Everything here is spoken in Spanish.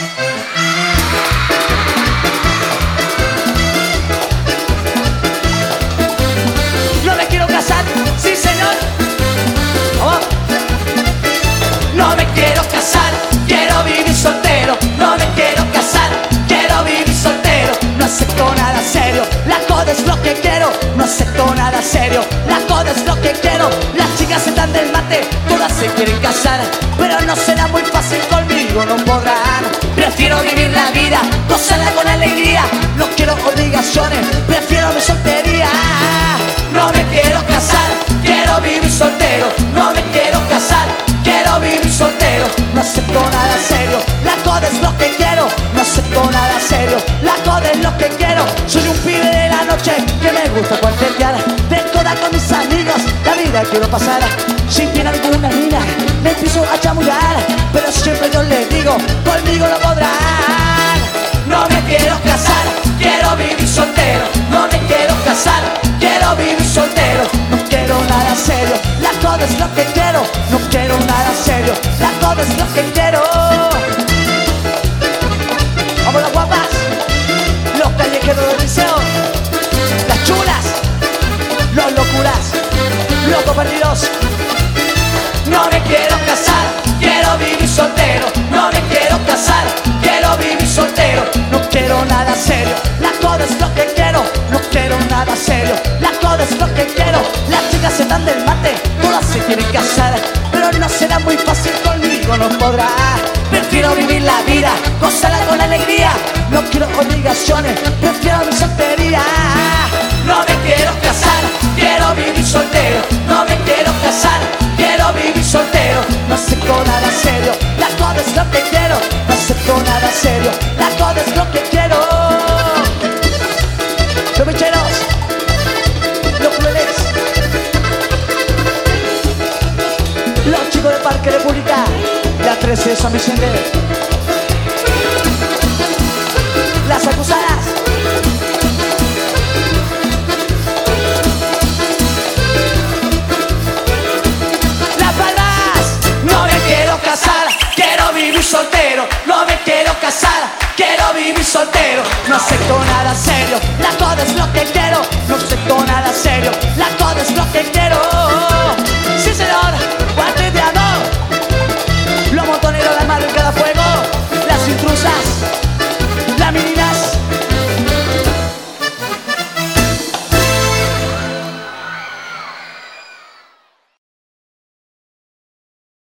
No me quiero casar, sí señor. ¿Cómo? No me quiero casar, quiero vivir soltero. No me quiero casar, quiero vivir soltero. No acepto nada serio, la coda es lo que quiero. No acepto nada serio, la coda es lo que quiero. Las chicas están del mate, todas se quieren casar, pero no será muy fácil conmigo, no podrán. Prefiero vivir la vida, gozarla con alegría. No quiero obligaciones, prefiero mi soltería. No me quiero casar, quiero vivir soltero. No me quiero casar, quiero vivir soltero. No acepto nada serio, la coda es lo que quiero. No acepto nada serio, la coda es lo que quiero. Soy un pibe de la noche que me gusta cuartetear. De coda con mis amigos, la vida quiero pasar. Si tiene alguna mina, me empiezo a chamullar, pero siempre yo les digo, conmigo no podrán. No me quiero casar, quiero vivir soltero. No me quiero casar, quiero vivir soltero. No quiero nada serio, la coda es lo que quiero. No quiero nada serio, la coda es lo que quiero. Vamos las guapas, los callejeros del liceo, las chulas, los locuras, los perdidos. No me quiero casar, quiero vivir soltero. No me quiero casar, quiero vivir soltero. No quiero nada serio, la coda es lo que quiero. No quiero nada serio, la coda es lo que quiero. Las chicas se dan del mate, todas se quieren casar, pero no será muy fácil conmigo, no podrá. Prefiero vivir la vida, gozarla con alegría. No quiero obligaciones, prefiero mi soltería. No me quiero casar, quiero vivir soltero. No me quiero casar, quiero vivir soltero. No acepto nada serio, la coda es lo que quiero. No acepto nada serio, la coda es lo que quiero. Los bicheros, los crueles, los chicos de Parque República, la 13 de San Vicente, las acusadas. Quiero vivir soltero, no me quiero casar, quiero vivir soltero. No acepto nada serio, la coda es lo que quiero. No acepto nada serio, la coda es lo que quiero.